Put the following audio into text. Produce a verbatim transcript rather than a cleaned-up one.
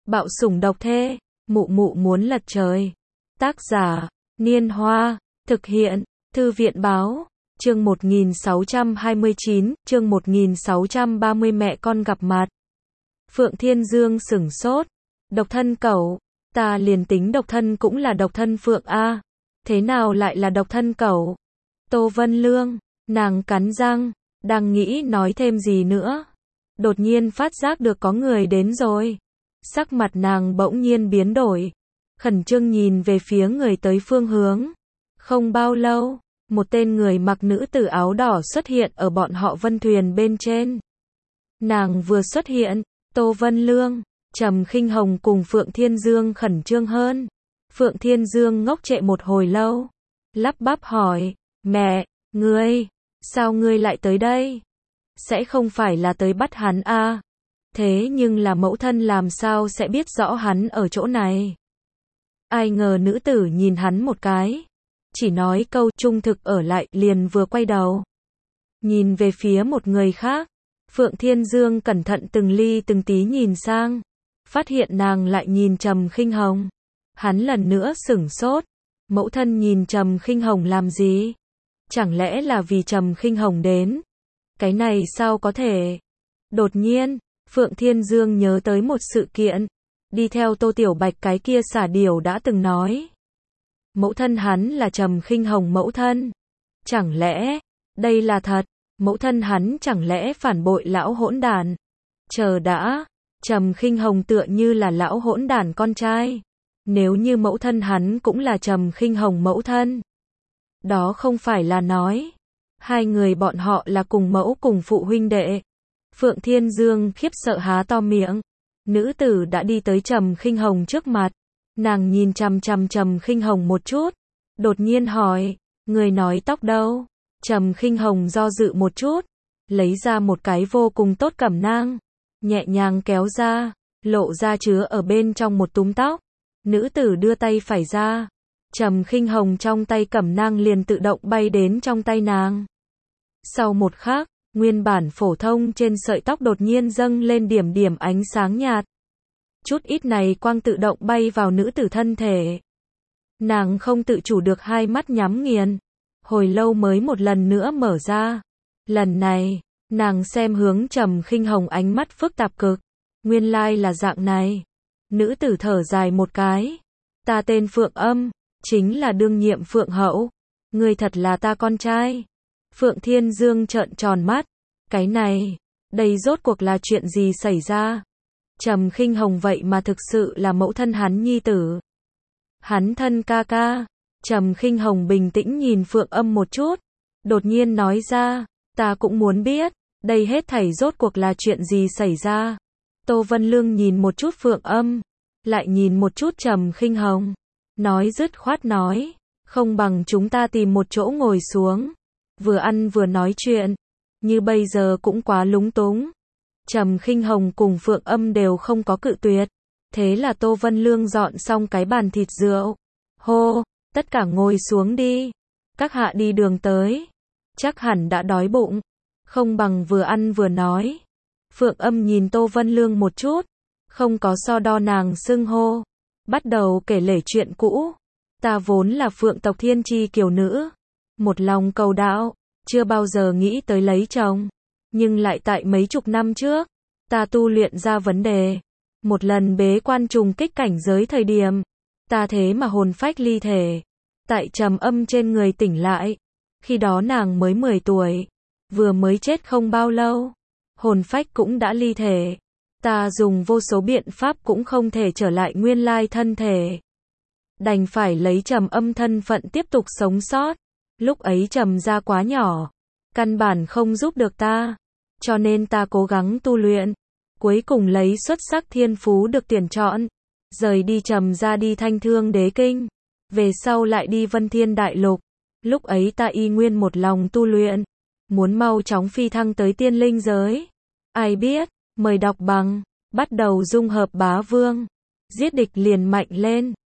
Bạo sủng độc thê, mụ mụ muốn lật trời. Tác giả, Niên Hoa, thực hiện, Thư viện Báo, chương một nghìn sáu trăm hai mươi chín, chương một nghìn sáu trăm ba mươi mẹ con gặp mặt. Phượng Thiên Dương sửng sốt, độc thân cẩu, ta liền tính độc thân cũng là độc thân Phượng A, thế nào lại là độc thân cẩu? Tô Vân Lương, nàng cắn răng, đang nghĩ nói thêm gì nữa. Đột nhiên phát giác được có người đến rồi. Sắc mặt nàng bỗng nhiên biến đổi, khẩn trương nhìn về phía người tới phương hướng. Không bao lâu, một tên người mặc nữ tử áo đỏ xuất hiện ở bọn họ Vân thuyền bên trên. Nàng vừa xuất hiện, Tô Vân Lương, Trầm Khinh Hồng cùng Phượng Thiên Dương khẩn trương hơn. Phượng Thiên Dương ngốc trệ một hồi lâu, lắp bắp hỏi, mẹ, ngươi, sao ngươi lại tới đây? Sẽ không phải là tới bắt hắn à? Thế nhưng là mẫu thân làm sao sẽ biết rõ hắn ở chỗ này? Ai ngờ nữ tử nhìn hắn một cái, chỉ nói câu trung thực ở lại, liền vừa quay đầu, nhìn về phía một người khác. Phượng Thiên Dương cẩn thận từng ly từng tí nhìn sang, phát hiện nàng lại nhìn Trầm Khinh Hồng. Hắn lần nữa sửng sốt, mẫu thân nhìn Trầm Khinh Hồng làm gì? Chẳng lẽ là vì Trầm Khinh Hồng đến? Cái này sao có thể? Đột nhiên, Phượng Thiên Dương nhớ tới một sự kiện, đi theo Tô Tiểu Bạch cái kia xả điểu đã từng nói. Mẫu thân hắn là Trầm Khinh Hồng mẫu thân. Chẳng lẽ, đây là thật? Mẫu thân hắn chẳng lẽ phản bội lão hỗn đản? Chờ đã, Trầm Khinh Hồng tựa như là lão hỗn đản con trai. Nếu như mẫu thân hắn cũng là Trầm Khinh Hồng mẫu thân, đó không phải là nói hai người bọn họ là cùng mẫu cùng phụ huynh đệ. Phượng Thiên Dương khiếp sợ há to miệng. Nữ tử đã đi tới Trầm Khinh Hồng trước mặt. Nàng nhìn chằm chằm Trầm Khinh Hồng một chút, đột nhiên hỏi, người nói tóc đâu? Trầm Khinh Hồng do dự một chút, lấy ra một cái vô cùng tốt cẩm nang, nhẹ nhàng kéo ra, lộ ra chứa ở bên trong một túm tóc. Nữ tử đưa tay phải ra, Trầm Khinh Hồng trong tay cẩm nang liền tự động bay đến trong tay nàng. Sau một khắc, nguyên bản phổ thông trên sợi tóc đột nhiên dâng lên điểm điểm ánh sáng nhạt. Chút ít này quang tự động bay vào nữ tử thân thể. Nàng không tự chủ được hai mắt nhắm nghiền, hồi lâu mới một lần nữa mở ra. Lần này, nàng xem hướng Trầm Khinh Hồng ánh mắt phức tạp cực. Nguyên lai là dạng này. Nữ tử thở dài một cái. Ta tên Phượng Âm, chính là đương nhiệm Phượng Hậu. Ngươi thật là ta con trai. Phượng Thiên Dương trợn tròn mắt. Cái này, đây rốt cuộc là chuyện gì xảy ra? Trầm Khinh Hồng vậy mà thực sự là mẫu thân hắn nhi tử. Hắn thân ca ca. Trầm Khinh Hồng bình tĩnh nhìn Phượng Âm một chút, đột nhiên nói ra, ta cũng muốn biết, đây hết thảy rốt cuộc là chuyện gì xảy ra. Tô Vân Lương nhìn một chút Phượng Âm, lại nhìn một chút Trầm Khinh Hồng, nói dứt khoát nói, không bằng chúng ta tìm một chỗ ngồi xuống, vừa ăn vừa nói chuyện, như bây giờ cũng quá lúng túng. Trầm Khinh Hồng cùng Phượng Âm đều không có cự tuyệt, thế là Tô Vân Lương dọn xong cái bàn thịt rượu, hô, tất cả ngồi xuống đi, các hạ đi đường tới, chắc hẳn đã đói bụng, không bằng vừa ăn vừa nói. Phượng Âm nhìn Tô Vân Lương một chút, không có so đo nàng xưng hô, bắt đầu kể lể chuyện cũ. Ta vốn là Phượng tộc thiên chi kiều nữ, một lòng cầu đạo, chưa bao giờ nghĩ tới lấy chồng, nhưng lại tại mấy chục năm trước, ta tu luyện ra vấn đề, một lần bế quan trùng kích cảnh giới thời điểm, ta thế mà hồn phách ly thể, tại Trầm Âm trên người tỉnh lại. Khi đó nàng mới mười tuổi, vừa mới chết không bao lâu, hồn phách cũng đã ly thể. Ta dùng vô số biện pháp cũng không thể trở lại nguyên lai thân thể, đành phải lấy Trầm Âm thân phận tiếp tục sống sót. Lúc ấy Trầm gia quá nhỏ, căn bản không giúp được ta, cho nên ta cố gắng tu luyện, cuối cùng lấy xuất sắc thiên phú được tuyển chọn, rời đi Trầm gia đi Thanh Thương Đế Kinh, về sau lại đi Vân Thiên Đại Lục. Lúc ấy ta y nguyên một lòng tu luyện, muốn mau chóng phi thăng tới tiên linh giới. Ai biết, mời đọc bằng, bắt đầu dung hợp bá vương, giết địch liền mạnh lên.